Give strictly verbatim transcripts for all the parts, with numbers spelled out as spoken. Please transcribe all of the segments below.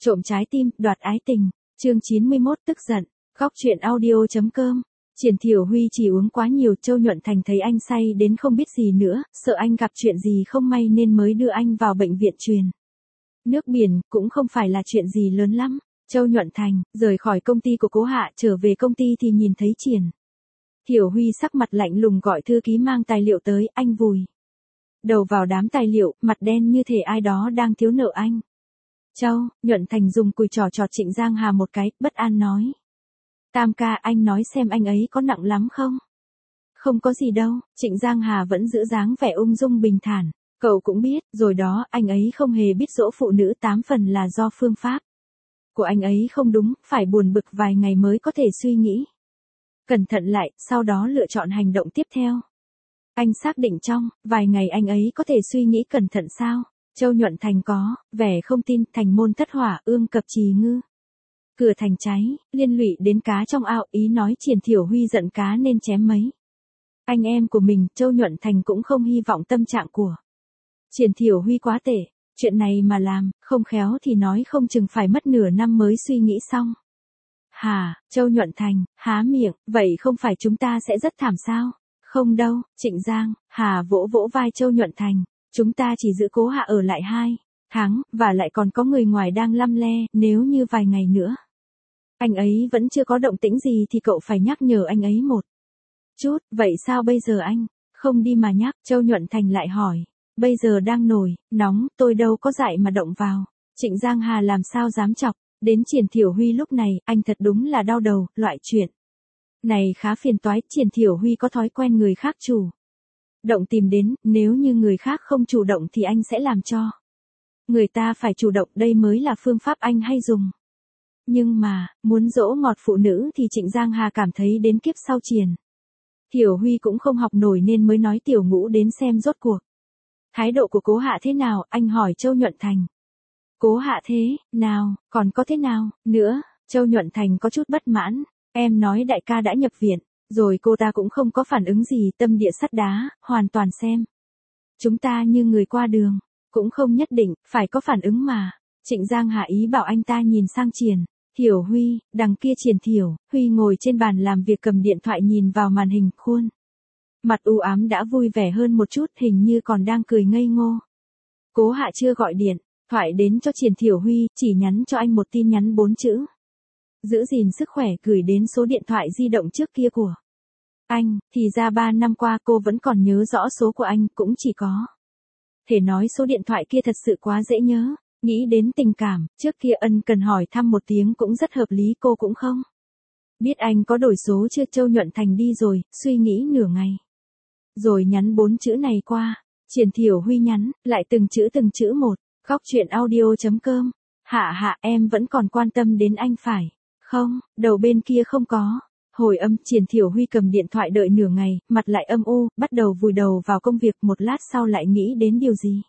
Trộm trái tim, đoạt ái tình. Chương chín mươi mốt tức giận. Góc truyện audio.com. Triển Thiểu Huy chỉ uống quá nhiều, Châu Nhuận Thành thấy anh say đến không biết gì nữa, sợ anh gặp chuyện gì không may nên mới đưa anh vào bệnh viện truyền. Nước biển cũng không phải là chuyện gì lớn lắm. Châu Nhuận Thành rời khỏi công ty của Cố Hạ trở về công ty thì nhìn thấy Triển Thiểu Huy sắc mặt lạnh lùng gọi thư ký mang tài liệu tới, anh vùi đầu vào đám tài liệu, mặt đen như thể ai đó đang thiếu nợ anh. Châu Nhuận Thành dùng cùi trò trọt Trịnh Giang Hà một cái, bất an nói. Tam ca, anh nói xem anh ấy có nặng lắm không? Không có gì đâu, Trịnh Giang Hà vẫn giữ dáng vẻ ung dung bình thản. Cậu cũng biết, rồi đó, anh ấy không hề biết dỗ phụ nữ, tám phần là do phương pháp của anh ấy không đúng, phải buồn bực vài ngày mới có thể suy nghĩ cẩn thận lại, sau đó lựa chọn hành động tiếp theo. Anh xác định trong vài ngày anh ấy có thể suy nghĩ cẩn thận sao? Châu Nhuận Thành có vẻ không tin. Thành môn thất hỏa, ương cập trì ngư, cửa thành cháy, liên lụy đến cá trong ao, ý nói Triển Thiểu Huy giận cá nên chém mấy anh em của mình. Châu Nhuận Thành cũng không hy vọng tâm trạng của Triển Thiểu Huy quá tệ, chuyện này mà làm không khéo thì nói không chừng phải mất nửa năm mới suy nghĩ xong. Hà, Châu Nhuận Thành há miệng, vậy không phải chúng ta sẽ rất thảm sao? Không đâu, Trịnh Giang Hà vỗ vỗ vai Châu Nhuận Thành, chúng ta chỉ giữ Cố Hạ ở lại hai tháng, và lại còn có người ngoài đang lăm le, nếu như vài ngày nữa anh ấy vẫn chưa có động tĩnh gì thì cậu phải nhắc nhở anh ấy một chút. Vậy sao bây giờ anh không đi mà nhắc? Châu Nhuận Thành lại hỏi. Bây giờ đang nổi nóng, tôi đâu có dại mà động vào. Trịnh Giang Hà làm sao dám chọc đến Triển Thiểu Huy lúc này, anh thật đúng là đau đầu, loại chuyện này khá phiền toái. Triển Thiểu Huy có thói quen người khác chủ động tìm đến, nếu như người khác không chủ động thì anh sẽ làm cho người ta phải chủ động, đây mới là phương pháp anh hay dùng. Nhưng mà, muốn dỗ ngọt phụ nữ thì Trịnh Giang Hà cảm thấy đến kiếp sau Triển Thiểu Huy cũng không học nổi nên mới nói Tiểu Ngũ đến xem rốt cuộc thái độ của Cố Hạ thế nào. Anh hỏi Châu Nhuận Thành. Cố Hạ thế nào, còn có thế nào nữa? Châu Nhuận Thành có chút bất mãn. Em nói đại ca đã nhập viện rồi cô ta cũng không có phản ứng gì, tâm địa sắt đá, hoàn toàn xem chúng ta như người qua đường, cũng không nhất định phải có phản ứng mà. Trịnh Giang Hạ ý bảo anh ta nhìn sang Triển Thiểu Huy. Đằng kia Triển Thiểu Huy ngồi trên bàn làm việc cầm điện thoại nhìn vào màn hình, khuôn mặt u ám đã vui vẻ hơn một chút, hình như còn đang cười ngây ngô. Cố Hạ chưa gọi điện thoại đến cho Triển Thiểu Huy, chỉ nhắn cho anh một tin nhắn bốn chữ. Giữ gìn sức khỏe, gửi đến số điện thoại di động trước kia của anh. Thì ra ba năm qua cô vẫn còn nhớ rõ số của anh, cũng chỉ có thể nói số điện thoại kia thật sự quá dễ nhớ. Nghĩ đến tình cảm, trước kia ân cần hỏi thăm một tiếng cũng rất hợp lý, cô cũng không biết anh có đổi số chưa. Châu Nhuận Thành đi rồi, suy nghĩ nửa ngày rồi nhắn bốn chữ này qua. Triển Thiểu Huy nhắn lại từng chữ từng chữ một. Góc truyện audio.com. Hạ hạ, em vẫn còn quan tâm đến anh phải không? Đầu bên kia không có hồi âm. Triển Thiểu Huy cầm điện thoại đợi nửa ngày, mặt lại âm u, bắt đầu vùi đầu vào công việc. Một lát sau lại nghĩ đến điều gì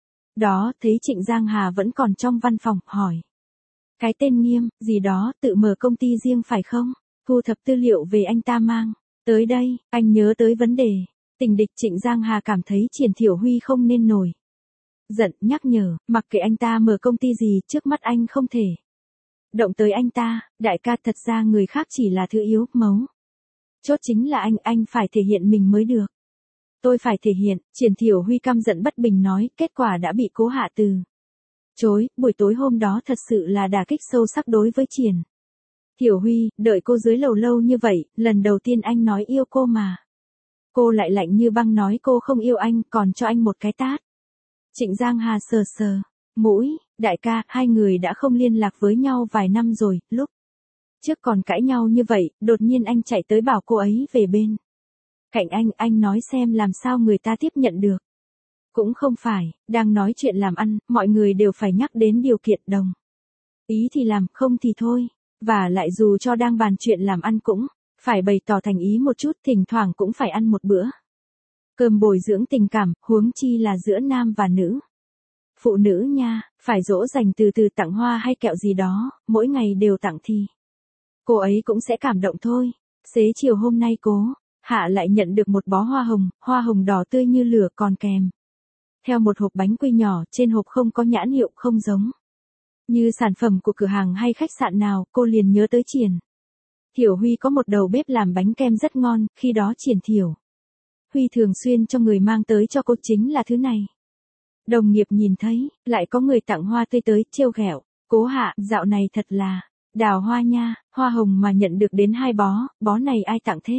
đó, thấy Trịnh Giang Hà vẫn còn trong văn phòng, hỏi. Cái tên Nghiêm gì đó tự mở công ty riêng phải không? Thu thập tư liệu về anh ta mang tới đây. Anh nhớ tới vấn đề tình địch. Trịnh Giang Hà cảm thấy Triển Thiểu Huy không nên nổi giận, nhắc nhở, mặc kệ anh ta mở công ty gì, trước mắt anh không thể động tới anh ta. Đại ca, thật ra người khác chỉ là thứ yếu, mấu chốt chính là anh, anh phải thể hiện mình mới được. Tôi phải thể hiện. Triển Thiểu Huy căm giận bất bình nói, kết quả đã bị Cố Hạ từ chối. Buổi tối hôm đó thật sự là đả kích sâu sắc đối với Triển Thiểu Huy. Đợi cô dưới lầu lâu như vậy, lần đầu tiên anh nói yêu cô mà cô lại lạnh như băng nói cô không yêu anh, còn cho anh một cái tát. Trịnh Giang Hà sờ sờ mũi. Đại ca, hai người đã không liên lạc với nhau vài năm rồi, lúc trước còn cãi nhau như vậy, đột nhiên anh chạy tới bảo cô ấy về bên cạnh anh. Anh nói xem làm sao người ta tiếp nhận được. Cũng không phải đang nói chuyện làm ăn, mọi người đều phải nhắc đến điều kiện, đồng ý thì làm, không thì thôi. Và lại dù cho đang bàn chuyện làm ăn cũng phải bày tỏ thành ý một chút, thỉnh thoảng cũng phải ăn một bữa cơm bồi dưỡng tình cảm, huống chi là giữa nam và nữ. Phụ nữ nha, phải dỗ dành, từ từ tặng hoa hay kẹo gì đó, mỗi ngày đều tặng thì cô ấy cũng sẽ cảm động thôi. Xế chiều hôm nay Cố Hạ lại nhận được một bó hoa hồng, hoa hồng đỏ tươi như lửa, còn kèm theo một hộp bánh quy nhỏ, trên hộp không có nhãn hiệu, không giống Như sản phẩm của cửa hàng hay khách sạn nào, cô liền nhớ tới Triển Thiểu Huy có một đầu bếp làm bánh kem rất ngon, khi đó Triển Thiểu Huy thường xuyên cho người mang tới cho cô chính là thứ này. Đồng nghiệp nhìn thấy, lại có người tặng hoa tươi tới, trêu ghẹo. Cố Hạ, dạo này thật là đào hoa nha, hoa hồng mà nhận được đến hai bó, bó này ai tặng thế?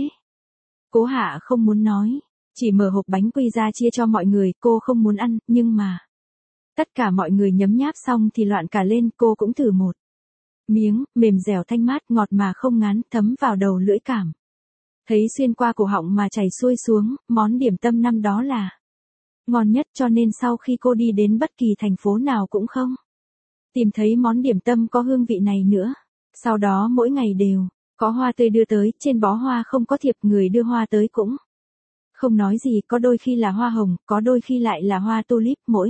Cố Hạ không muốn nói, chỉ mở hộp bánh quy ra chia cho mọi người, cô không muốn ăn, nhưng mà tất cả mọi người nhấm nháp xong thì loạn cả lên, cô cũng thử một miếng, mềm dẻo thanh mát, ngọt mà không ngán, thấm vào đầu lưỡi cảm. Thấy xuyên qua cổ họng mà chảy xuôi xuống, món điểm tâm năm đó là ngon nhất, cho nên sau khi cô đi đến bất kỳ thành phố nào cũng không tìm thấy món điểm tâm có hương vị này nữa. Sau đó mỗi ngày đều có hoa tươi đưa tới, trên bó hoa không có thiệp, người đưa hoa tới cũng không nói gì, có đôi khi là hoa hồng, có đôi khi lại là hoa tulip, mỗi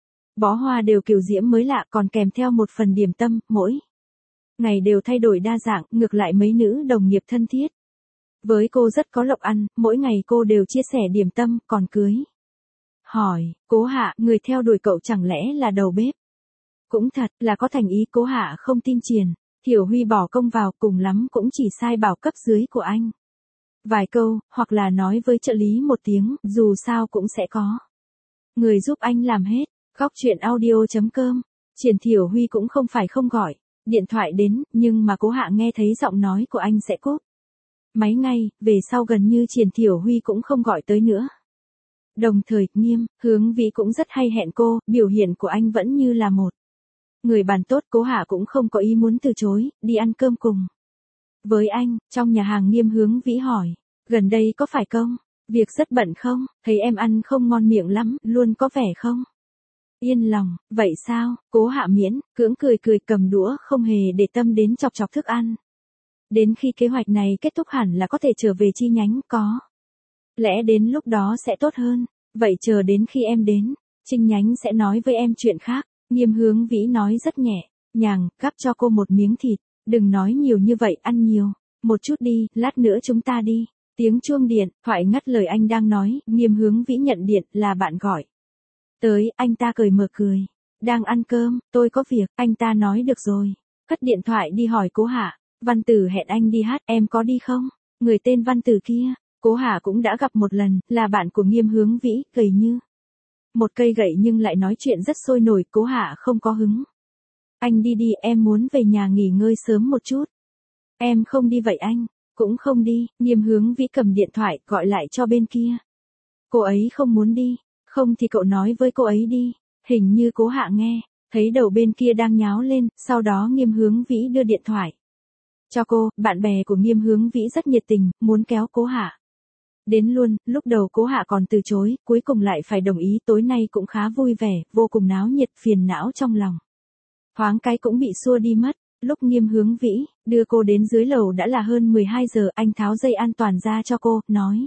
bó hoa đều kiểu diễm mới lạ, còn kèm theo một phần điểm tâm, mỗi ngày đều thay đổi đa dạng, ngược lại mấy nữ đồng nghiệp thân thiết với cô rất có lộc ăn, mỗi ngày cô đều chia sẻ điểm tâm, còn cưới. Hỏi, Cố Hạ, người theo đuổi cậu chẳng lẽ là đầu bếp? Cũng thật, là có thành ý. Cố Hạ không tin Triển Thiểu Huy bỏ công vào, cùng lắm cũng chỉ sai bảo cấp dưới của anh vài câu, hoặc là nói với trợ lý một tiếng, dù sao cũng sẽ có người giúp anh làm hết. Góc truyện audio chấm com. Triển Thiểu Huy cũng không phải không gọi điện thoại đến, nhưng mà Cố Hạ nghe thấy giọng nói của anh sẽ cúp máy ngay, về sau gần như Triển Thiểu Huy cũng không gọi tới nữa. Đồng thời, Nghiêm Hướng Vĩ cũng rất hay hẹn cô, biểu hiện của anh vẫn như là một người bạn tốt. Cố Hạ cũng không có ý muốn từ chối, đi ăn cơm cùng với anh. Trong nhà hàng, Nghiêm Hướng Vĩ hỏi, gần đây có phải công việc rất bận không, thấy em ăn không ngon miệng lắm, luôn có vẻ không yên lòng. Vậy sao? Cố Hạ miễn cưỡng cười cười, cầm đũa, không hề để tâm đến chọc chọc thức ăn. Đến khi kế hoạch này kết thúc hẳn là có thể trở về chi nhánh, có lẽ đến lúc đó sẽ tốt hơn. Vậy chờ đến khi em đến chi nhánh sẽ nói với em chuyện khác. Nghiêm Hướng Vĩ nói rất nhẹ nhàng, gắp cho cô một miếng thịt. Đừng nói nhiều như vậy, ăn nhiều một chút đi, lát nữa chúng ta đi. Tiếng chuông điện thoại ngắt lời anh đang nói. Nghiêm Hướng Vĩ nhận điện, là bạn gọi tới. Anh ta cười mở cười, đang ăn cơm, tôi có việc. Anh ta nói được rồi, cất điện thoại đi hỏi Cố Hạ, Văn Tử hẹn anh đi hát, em có đi không? Người tên Văn Tử kia, Cố Hạ cũng đã gặp một lần, là bạn của Nghiêm Hướng Vĩ, gầy như một cây gậy nhưng lại nói chuyện rất sôi nổi. Cố Hạ không có hứng. Anh đi đi, em muốn về nhà nghỉ ngơi sớm một chút. Em không đi vậy anh, cũng không đi. Nghiêm Hướng Vĩ cầm điện thoại, gọi lại cho bên kia. Cô ấy không muốn đi, không thì cậu nói với cô ấy đi. Hình như Cố Hạ nghe thấy đầu bên kia đang nháo lên, sau đó Nghiêm Hướng Vĩ đưa điện thoại cho cô. Bạn bè của Nghiêm Hướng Vĩ rất nhiệt tình, muốn kéo Cố Hạ đến luôn. Lúc đầu Cố Hạ còn từ chối, cuối cùng lại phải đồng ý. Tối nay cũng khá vui vẻ, vô cùng náo nhiệt, phiền não trong lòng thoáng cái cũng bị xua đi mất. Lúc Nghiêm Hướng Vĩ đưa cô đến dưới lầu đã là hơn mười hai giờ, anh tháo dây an toàn ra cho cô, nói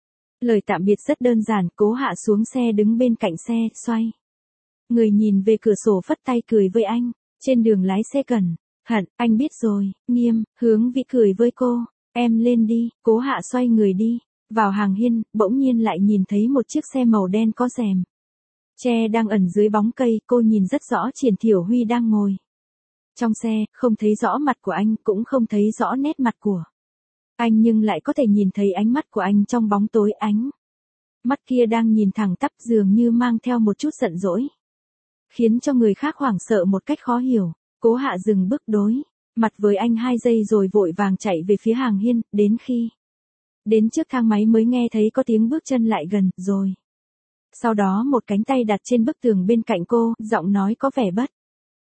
lời tạm biệt rất đơn giản. Cố Hạ xuống xe, đứng bên cạnh xe, xoay người nhìn về cửa sổ, phất tay cười với anh. Trên đường lái xe cẩn thận, anh biết rồi. Nghiêm Hướng Vĩ cười với cô, em lên đi. Cố Hạ xoay người đi vào hàng hiên, bỗng nhiên lại nhìn thấy một chiếc xe màu đen có rèm che đang ẩn dưới bóng cây. Cô nhìn rất rõ Triển Thiểu Huy đang ngồi trong xe, không thấy rõ mặt của anh, cũng không thấy rõ nét mặt của anh, nhưng lại có thể nhìn thấy ánh mắt của anh trong bóng tối. Ánh mắt kia đang nhìn thẳng tắp, dường như mang theo một chút giận dỗi, khiến cho người khác hoảng sợ một cách khó hiểu. Cố Hạ dừng bước, đối mặt với anh hai giây rồi vội vàng chạy về phía hàng hiên. Đến khi đến trước thang máy mới nghe thấy có tiếng bước chân lại gần, rồi sau đó một cánh tay đặt trên bức tường bên cạnh cô, giọng nói có vẻ bất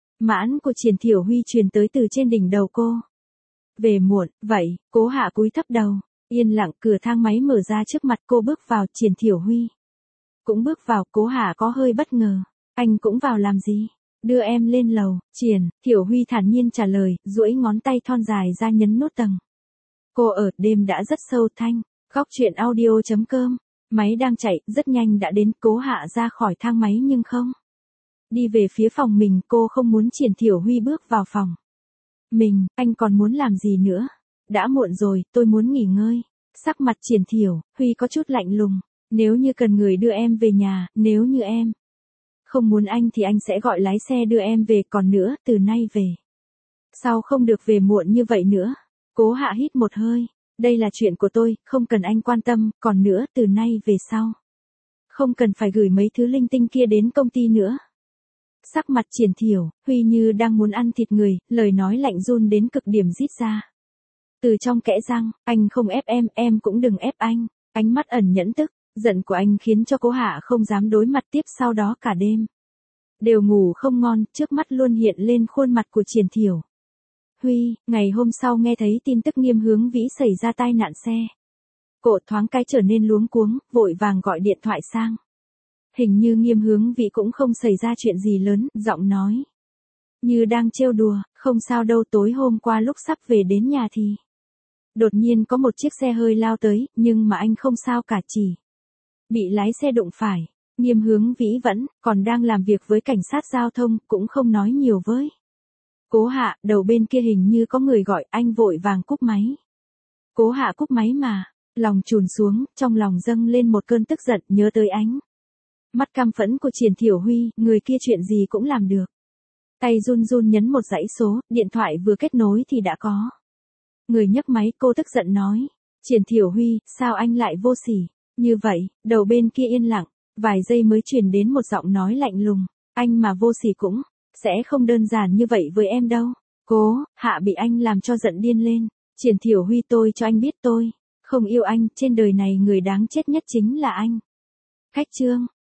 mãn của Triển Thiểu Huy truyền tới từ trên đỉnh đầu cô. Về muộn, vậy. Cố Hạ cúi thấp đầu, yên lặng. Cửa thang máy mở ra trước mặt cô, bước vào. Triển Thiểu Huy cũng bước vào. Cố Hạ có hơi bất ngờ, anh cũng vào làm gì? Đưa em lên lầu. Triển Thiểu Huy thản nhiên trả lời, duỗi ngón tay thon dài ra nhấn nút tầng. Cô ở, đêm đã rất sâu. Thanh Góc truyện audio chấm com. Máy đang chạy, rất nhanh đã đến. Cố Hạ ra khỏi thang máy nhưng không đi về phía phòng mình. Cô không muốn Triển Thiểu Huy bước vào phòng mình. Anh còn muốn làm gì nữa? Đã muộn rồi, tôi muốn nghỉ ngơi. Sắc mặt Triển Thiểu Huy có chút lạnh lùng. Nếu như cần người đưa em về nhà, nếu như em Không muốn anh thì anh sẽ gọi lái xe đưa em về, còn nữa, từ nay về sau không được về muộn như vậy nữa. Cố Hạ hít một hơi. Đây là chuyện của tôi, không cần anh quan tâm, còn nữa, từ nay về sau không cần phải gửi mấy thứ linh tinh kia đến công ty nữa. Sắc mặt Triển Thiểu Huy như đang muốn ăn thịt người, lời nói lạnh run đến cực điểm rít ra. Từ trong kẽ răng, anh không ép em, em cũng đừng ép anh. Ánh mắt ẩn nhẫn tức, giận của anh khiến cho Cố Hạ không dám đối mặt tiếp, sau đó cả đêm đều ngủ không ngon, trước mắt luôn hiện lên khuôn mặt của Triển Thiểu Huy. Ngày hôm sau nghe thấy tin tức Nghiêm Hướng Vĩ xảy ra tai nạn xe cộ, thoáng cái trở nên luống cuống, vội vàng gọi điện thoại sang. Hình như Nghiêm Hướng Vĩ cũng không xảy ra chuyện gì lớn, giọng nói như đang trêu đùa, không sao đâu, tối hôm qua lúc sắp về đến nhà thì đột nhiên có một chiếc xe hơi lao tới, nhưng mà anh không sao cả, chỉ bị lái xe đụng phải. Nghiêm Hướng Vĩ vẫn còn đang làm việc với cảnh sát giao thông, cũng không nói nhiều với Cố Hạ. Đầu bên kia hình như có người gọi, anh vội vàng cúp máy. Cố Hạ cúp máy mà, lòng trùn xuống, trong lòng dâng lên một cơn tức giận, nhớ tới ánh mắt căm phẫn của Triển Thiểu Huy, người kia chuyện gì cũng làm được. Tay run run nhấn một dãy số, điện thoại vừa kết nối thì đã có người nhấc máy. Cô tức giận nói, Triển Thiểu Huy, sao anh lại vô sỉ như vậy? Đầu bên kia yên lặng, vài giây mới truyền đến một giọng nói lạnh lùng, anh mà vô sỉ cũng sẽ không đơn giản như vậy với em đâu. Cố Hạ bị anh làm cho giận điên lên. Triển Thiểu Huy, tôi cho anh biết tôi không yêu anh, trên đời này người đáng chết nhất chính là anh. Khách trương.